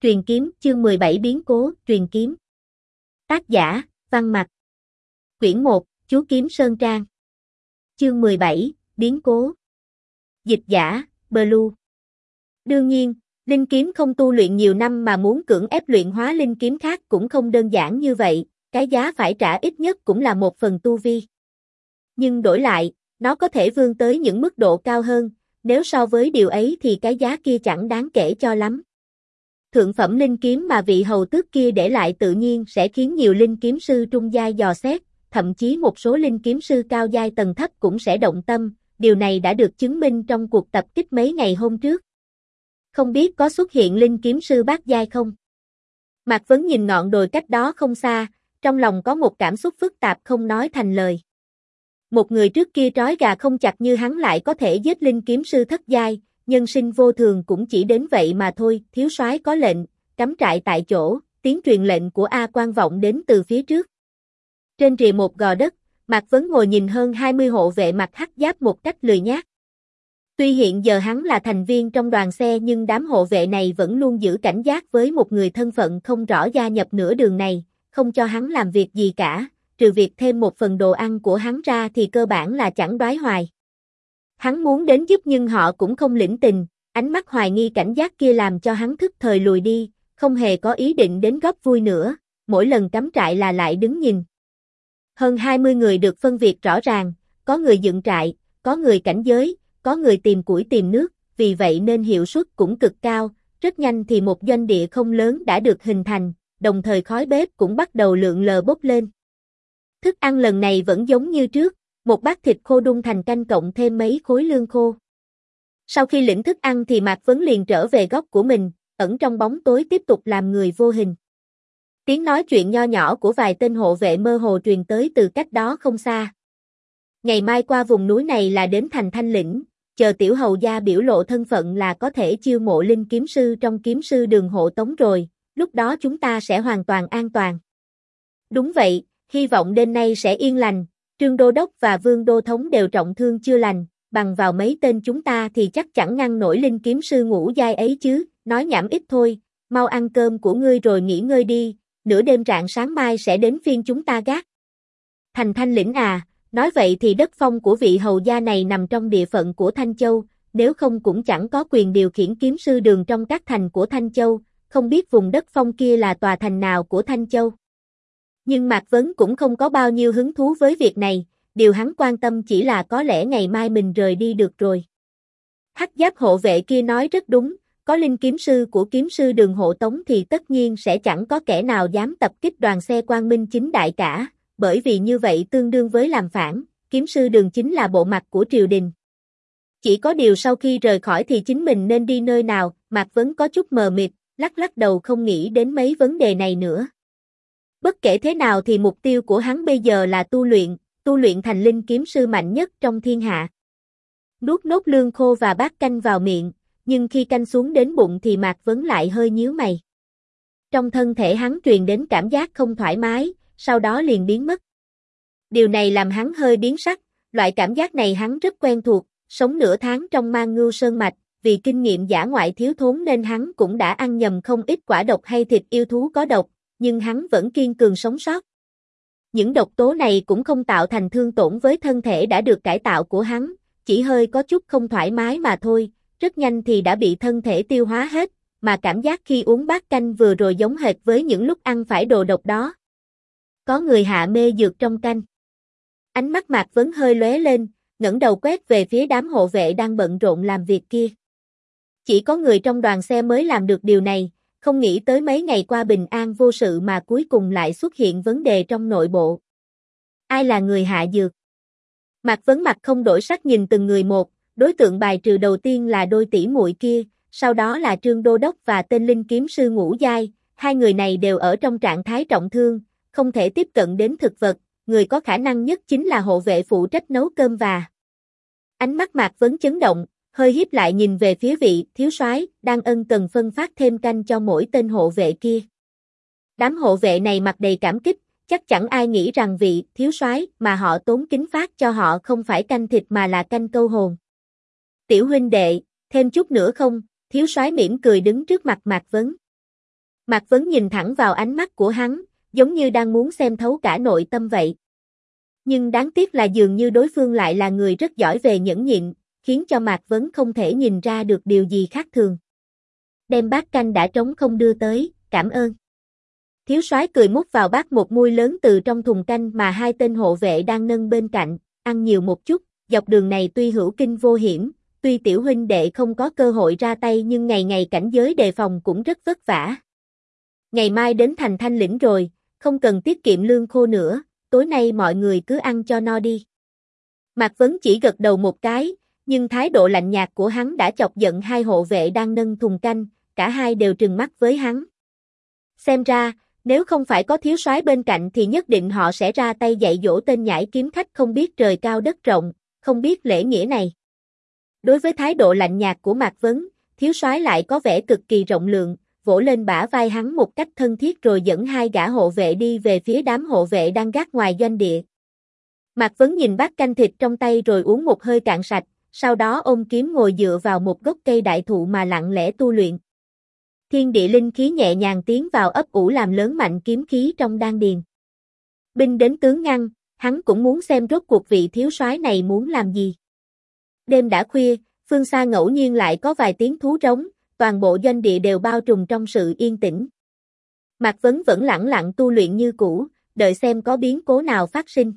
Truyền kiếm, chương 17 biến cố, truyền kiếm. Tác giả, Văn Mặc. Quyển 1, Chú Kiếm Sơn Trang. Chương 17, biến cố. Dịch giả, Blue. Đương nhiên, linh kiếm không tu luyện nhiều năm mà muốn cưỡng ép luyện hóa linh kiếm khác cũng không đơn giản như vậy, cái giá phải trả ít nhất cũng là 1/2 tu vi. Nhưng đổi lại, nó có thể vươn tới những mức độ cao hơn, nếu so với điều ấy thì cái giá kia chẳng đáng kể cho lắm. Thượng phẩm linh kiếm mà vị hầu tước kia để lại tự nhiên sẽ khiến nhiều linh kiếm sư trung giai dò xét, thậm chí một số linh kiếm sư cao giai tầng thấp cũng sẽ động tâm, điều này đã được chứng minh trong cuộc tập kích mấy ngày hôm trước. Không biết có xuất hiện linh kiếm sư bát giai không? Mạc Vấn nhìn ngọn đồi cách đó không xa, trong lòng có một cảm xúc phức tạp không nói thành lời. Một người trước kia trói gà không chặt như hắn lại có thể giết linh kiếm sư thất giai, nhân sinh vô thường cũng chỉ đến vậy mà thôi. Thiếu soái có lệnh, cắm trại tại chỗ, tiếng truyền lệnh của A Quan vọng đến từ phía trước. Trên rìa một gò đất, Mạc Vấn ngồi nhìn hơn 20 hộ vệ mặc hắc giáp một cách lười nhác. Tuy hiện giờ hắn là thành viên trong đoàn xe nhưng đám hộ vệ này vẫn luôn giữ cảnh giác với một người thân phận không rõ gia nhập nửa đường này, không cho hắn làm việc gì cả, trừ việc thêm một phần đồ ăn của hắn ra thì cơ bản là chẳng đoái hoài. Hắn muốn đến giúp nhưng họ cũng không lĩnh tình, ánh mắt hoài nghi cảnh giác kia làm cho hắn thức thời lùi đi, không hề có ý định đến góp vui nữa, mỗi lần cắm trại là lại đứng nhìn. Hơn 20 người được phân biệt rõ ràng, có người dựng trại, có người cảnh giới, có người tìm củi tìm nước, vì vậy nên hiệu suất cũng cực cao, rất nhanh thì một doanh địa không lớn đã được hình thành, đồng thời khói bếp cũng bắt đầu lượn lờ bốc lên. Thức ăn lần này vẫn giống như trước, một bát thịt khô đun thành canh cộng thêm mấy khối lương khô. Sau khi lĩnh thức ăn thì Mạc Vấn liền trở về góc của mình, ẩn trong bóng tối tiếp tục làm người vô hình. Tiếng nói chuyện nho nhỏ của vài tên hộ vệ mơ hồ truyền tới từ cách đó không xa. Ngày mai qua vùng núi này là đến thành Thanh Lĩnh, chờ tiểu hầu gia biểu lộ thân phận là có thể chiêu mộ linh kiếm sư trong kiếm sư đường hộ tống rồi, lúc đó chúng ta sẽ hoàn toàn an toàn. Đúng vậy, hy vọng đêm nay sẽ yên lành. Trương Đô Đốc và Vương Đô Thống đều trọng thương chưa lành, bằng vào mấy tên chúng ta thì chắc chẳng ngăn nổi linh kiếm sư ngũ giai ấy chứ, nói nhảm ít thôi, mau ăn cơm của ngươi rồi nghỉ ngơi đi, nửa đêm rạng sáng mai sẽ đến phiên chúng ta gác. Thành Thanh Lĩnh à, nói vậy thì đất phong của vị hầu gia này nằm trong địa phận của Thanh Châu, nếu không cũng chẳng có quyền điều khiển kiếm sư đường trong các thành của Thanh Châu, không biết vùng đất phong kia là tòa thành nào của Thanh Châu. Nhưng Mạc Vấn cũng không có bao nhiêu hứng thú với việc này, điều hắn quan tâm chỉ là có lẽ ngày mai mình rời đi được rồi. Hắc giáp hộ vệ kia nói rất đúng, có linh kiếm sư của kiếm sư đường hộ tống thì tất nhiên sẽ chẳng có kẻ nào dám tập kích đoàn xe Quang Minh chính đại cả, bởi vì như vậy tương đương với làm phản, kiếm sư đường chính là bộ mặt của triều đình. Chỉ có điều sau khi rời khỏi thì chính mình nên đi nơi nào, Mạc Vấn có chút mờ mịt, lắc lắc đầu không nghĩ đến mấy vấn đề này nữa. Bất kể thế nào thì mục tiêu của hắn bây giờ là tu luyện thành linh kiếm sư mạnh nhất trong thiên hạ. Nuốt nốt lương khô và bát canh vào miệng, nhưng khi canh xuống đến bụng thì Mạc Vấn lại hơi nhíu mày. Trong thân thể hắn truyền đến cảm giác không thoải mái, sau đó liền biến mất. Điều này làm hắn hơi biến sắc, loại cảm giác này hắn rất quen thuộc, sống nửa tháng trong Man Ngưu Sơn Mạch, vì kinh nghiệm dã ngoại thiếu thốn nên hắn cũng đã ăn nhầm không ít quả độc hay thịt yêu thú có độc, nhưng hắn vẫn kiên cường sống sót. Những độc tố này cũng không tạo thành thương tổn với thân thể đã được cải tạo của hắn, chỉ hơi có chút không thoải mái mà thôi, rất nhanh thì đã bị thân thể tiêu hóa hết, mà cảm giác khi uống bát canh vừa rồi giống hệt với những lúc ăn phải đồ độc đó. Có người hạ mê dược trong canh. Ánh mắt Mạc Vấn hơi lóe lên, ngẩng đầu quét về phía đám hộ vệ đang bận rộn làm việc kia. Chỉ có người trong đoàn xe mới làm được điều này. Không nghĩ tới mấy ngày qua bình an vô sự mà cuối cùng lại xuất hiện vấn đề trong nội bộ. Ai là người hạ dược? Mạc Vấn mặt không đổi sắc nhìn từng người một, đối tượng bài trừ đầu tiên là đôi tỷ muội kia, sau đó là Trương Đô Đốc và tên linh kiếm sư ngũ giai, hai người này đều ở trong trạng thái trọng thương, không thể tiếp cận đến thực vật, người có khả năng nhất chính là hộ vệ phụ trách nấu cơm và. Ánh mắt Mạc Vấn chấn động. Hơi híp lại nhìn về phía vị thiếu soái đang ân cần phân phát thêm canh cho mỗi tên hộ vệ kia. Đám hộ vệ này mặt đầy cảm kích, chắc chẳng ai nghĩ rằng vị thiếu soái mà họ tốn kính phát cho họ không phải canh thịt mà là canh câu hồn. Tiểu huynh đệ, thêm chút nữa không? Thiếu soái mỉm cười đứng trước mặt Mạc Vấn. Mạc Vấn nhìn thẳng vào ánh mắt của hắn, giống như đang muốn xem thấu cả nội tâm vậy. Nhưng đáng tiếc là dường như đối phương lại là người rất giỏi về nhẫn nhịn, khiến cho Mạc Vấn không thể nhìn ra được điều gì khác thường. Đem bát canh đã trống không đưa tới, cảm ơn. Thiếu soái cười múc vào bát một muôi lớn từ trong thùng canh mà hai tên hộ vệ đang nâng bên cạnh, ăn nhiều một chút, dọc đường này tuy hữu kinh vô hiểm, tuy tiểu huynh đệ không có cơ hội ra tay nhưng ngày ngày cảnh giới đề phòng cũng rất vất vả. Ngày mai đến thành Thanh Lĩnh rồi, không cần tiết kiệm lương khô nữa, tối nay mọi người cứ ăn cho no đi. Mạc Vấn chỉ gật đầu một cái, nhưng thái độ lạnh nhạt của hắn đã chọc giận hai hộ vệ đang nâng thùng canh, cả hai đều trừng mắt với hắn. Xem ra, nếu không phải có thiếu soái bên cạnh thì nhất định họ sẽ ra tay dạy dỗ tên nhãi kiếm khách không biết trời cao đất rộng, không biết lễ nghĩa này. Đối với thái độ lạnh nhạt của Mạc Vấn, thiếu soái lại có vẻ cực kỳ rộng lượng, vỗ lên bả vai hắn một cách thân thiết rồi dẫn hai gã hộ vệ đi về phía đám hộ vệ đang gác ngoài doanh địa. Mạc Vấn nhìn bát canh thịt trong tay rồi uống một hơi cạn sạch, sau đó ôm kiếm ngồi dựa vào một gốc cây đại thụ mà lặng lẽ tu luyện. Thiên địa linh khí nhẹ nhàng tiến vào ấp ủ làm lớn mạnh kiếm khí trong đan điền. Binh đến tướng ngăn, hắn cũng muốn xem rốt cuộc vị thiếu soái này muốn làm gì. Đêm đã khuya, phương xa ngẫu nhiên lại có vài tiếng thú rống, toàn bộ doanh địa đều bao trùm trong sự yên tĩnh. Mạc Vấn vẫn lẳng lặng tu luyện như cũ, đợi xem có biến cố nào phát sinh.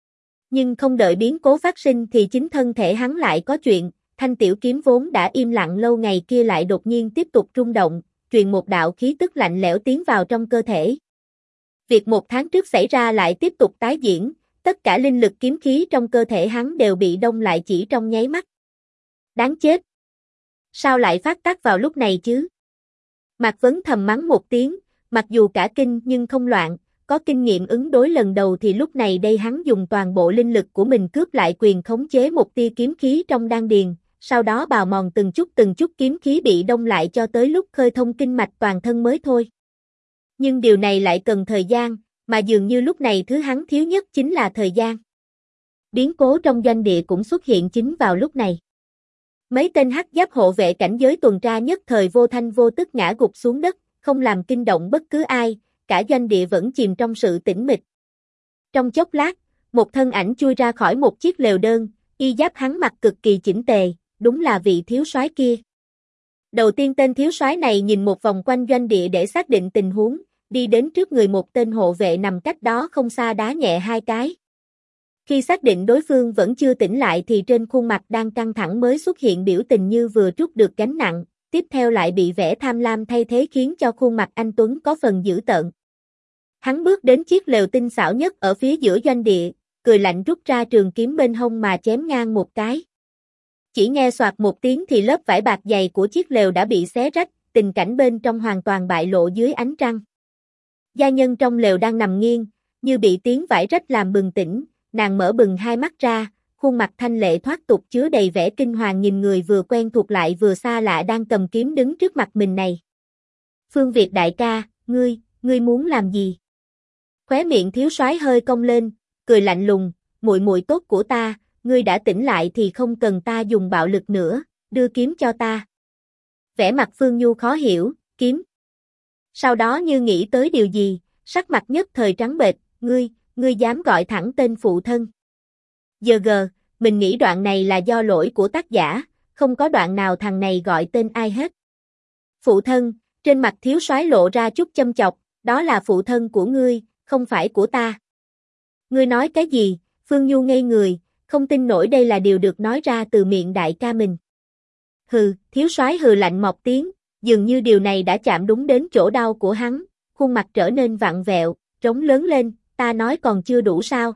Nhưng không đợi biến cố phát sinh thì chính thân thể hắn lại có chuyện, thanh tiểu kiếm vốn đã im lặng lâu ngày kia lại đột nhiên tiếp tục rung động, truyền một đạo khí tức lạnh lẽo tiến vào trong cơ thể. Việc một tháng trước xảy ra lại tiếp tục tái diễn, tất cả linh lực kiếm khí trong cơ thể hắn đều bị đông lại chỉ trong nháy mắt. Đáng chết! Sao lại phát tác vào lúc này chứ? Mạc Vấn thầm mắng một tiếng, mặc dù cả kinh nhưng không loạn, có kinh nghiệm ứng đối lần đầu thì lúc này đây hắn dùng toàn bộ linh lực của mình cướp lại quyền khống chế một tia kiếm khí trong đan điền, sau đó bào mòn từng chút kiếm khí bị đông lại cho tới lúc khơi thông kinh mạch toàn thân mới thôi. Nhưng điều này lại cần thời gian, mà dường như lúc này thứ hắn thiếu nhất chính là thời gian. Biến cố trong doanh địa cũng xuất hiện chính vào lúc này. Mấy tên hắc giáp hộ vệ cảnh giới tuần tra nhất thời vô thanh vô tức ngã gục xuống đất, không làm kinh động bất cứ ai, cả doanh địa vẫn chìm trong sự tĩnh mịch. Trong chốc lát, một thân ảnh chui ra khỏi một chiếc lều đơn, y giáp hắn mặc cực kỳ chỉnh tề, đúng là vị thiếu soái kia. Đầu tiên tên thiếu soái này nhìn một vòng quanh doanh địa để xác định tình huống, đi đến trước người một tên hộ vệ nằm cách đó không xa đá nhẹ hai cái. Khi xác định đối phương vẫn chưa tỉnh lại thì trên khuôn mặt đang căng thẳng mới xuất hiện biểu tình như vừa trút được gánh nặng, tiếp theo lại bị vẻ tham lam thay thế khiến cho khuôn mặt anh Tuấn có phần dữ tợn. Hắn bước đến chiếc lều tinh xảo nhất ở phía giữa doanh địa, cười lạnh rút ra trường kiếm bên hông mà chém ngang một cái. Chỉ nghe xoạt một tiếng thì lớp vải bạc dày của chiếc lều đã bị xé rách, tình cảnh bên trong hoàn toàn bại lộ dưới ánh trăng. Gia nhân trong lều đang nằm nghiêng, như bị tiếng vải rách làm bừng tỉnh, nàng mở bừng hai mắt ra, khuôn mặt thanh lệ thoát tục chứa đầy vẻ kinh hoàng nhìn người vừa quen thuộc lại vừa xa lạ đang cầm kiếm đứng trước mặt mình này. Phương Việt đại ca, ngươi muốn làm gì? Khóe miệng thiếu soái hơi cong lên, cười lạnh lùng, muội muội tốt của ta, ngươi đã tỉnh lại thì không cần ta dùng bạo lực nữa, đưa kiếm cho ta. Vẻ mặt Phương Nhu khó hiểu, kiếm. Sau đó như nghĩ tới điều gì, sắc mặt nhất thời trắng bệch, ngươi dám gọi thẳng tên phụ thân. Giờ mình nghĩ đoạn này là do lỗi của tác giả, không có đoạn nào thằng này gọi tên ai hết. Phụ thân, trên mặt thiếu soái lộ ra chút châm chọc, đó là phụ thân của ngươi, không phải của ta. Ngươi nói cái gì? Phương Nhu ngây người, không tin nổi đây là điều được nói ra từ miệng đại ca mình. Hừ, thiếu soái hừ lạnh một tiếng, dường như điều này đã chạm đúng đến chỗ đau của hắn, khuôn mặt trở nên vặn vẹo, trống lớn lên, ta nói còn chưa đủ sao?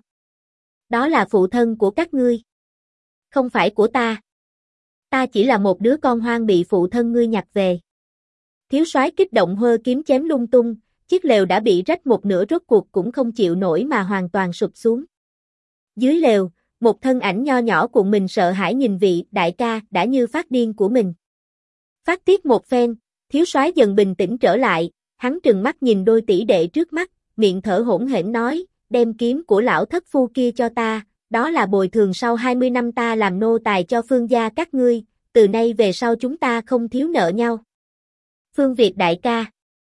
Đó là phụ thân của các ngươi. Không phải của ta. Ta chỉ là một đứa con hoang bị phụ thân ngươi nhặt về. Thiếu soái kích động hơ kiếm chém lung tung, chiếc lều đã bị rách một nửa rốt cuộc cũng không chịu nổi mà hoàn toàn sụp xuống. Dưới lều, một thân ảnh nho nhỏ cuộn mình sợ hãi nhìn vị đại ca đã như phát điên của mình. Phát tiết một phen, thiếu soái dần bình tĩnh trở lại, hắn trừng mắt nhìn đôi tỷ đệ trước mắt, miệng thở hổn hển nói, đem kiếm của lão thất phu kia cho ta, đó là bồi thường sau 20 năm ta làm nô tài cho Phương gia các ngươi, từ nay về sau chúng ta không thiếu nợ nhau. Phương Việt đại ca.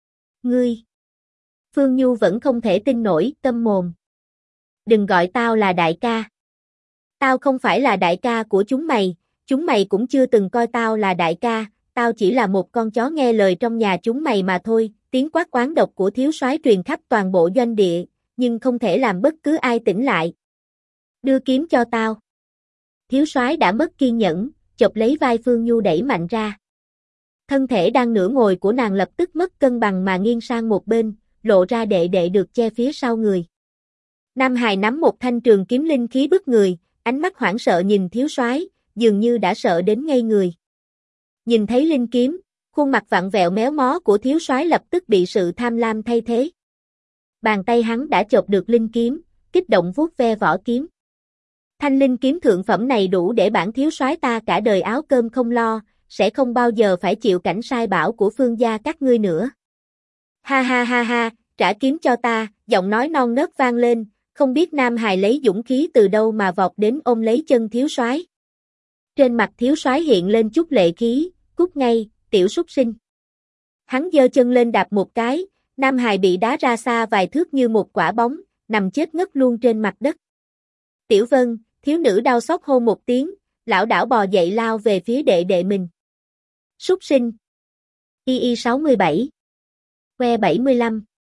Ngươi! Phương Nhu vẫn không thể tin nổi, câm mồm. Đừng gọi tao là đại ca. Tao không phải là đại ca của chúng mày cũng chưa từng coi tao là đại ca, tao chỉ là một con chó nghe lời trong nhà chúng mày mà thôi. Tiếng quát oán độc của thiếu soái truyền khắp toàn bộ doanh địa, nhưng không thể làm bất cứ ai tỉnh lại. Đưa kiếm cho tao. Thiếu soái đã mất kiên nhẫn, chộp lấy vai Phương Nhu đẩy mạnh ra. Thân thể đang nửa ngồi của nàng lập tức mất cân bằng mà nghiêng sang một bên, lộ ra đệ đệ được che phía sau người. Nam hài nắm một thanh trường kiếm linh khí bức người, ánh mắt hoảng sợ nhìn thiếu soái, dường như đã sợ đến ngây người. Nhìn thấy linh kiếm, khuôn mặt vặn vẹo méo mó của thiếu soái lập tức bị sự tham lam thay thế. Bàn tay hắn đã chộp được linh kiếm, kích động vuốt ve vỏ kiếm. Thanh linh kiếm thượng phẩm này đủ để bản thiếu soái ta cả đời áo cơm không lo, sẽ không bao giờ phải chịu cảnh sai bảo của Phương gia các ngươi nữa. Ha ha ha ha, trả kiếm cho ta, giọng nói non nớt vang lên, không biết nam hài lấy dũng khí từ đâu mà vọt đến ôm lấy chân thiếu soái. Trên mặt thiếu soái hiện lên chút lệ khí, cút ngay, tiểu súc sinh. Hắn giơ chân lên đạp một cái, nam hài bị đá ra xa vài thước như một quả bóng, nằm chết ngất luôn trên mặt đất. Tiểu Vân, thiếu nữ đau xót hô một tiếng, lảo đảo bò dậy lao về phía đệ đệ mình. Súc sinh. Y 67. Que 75.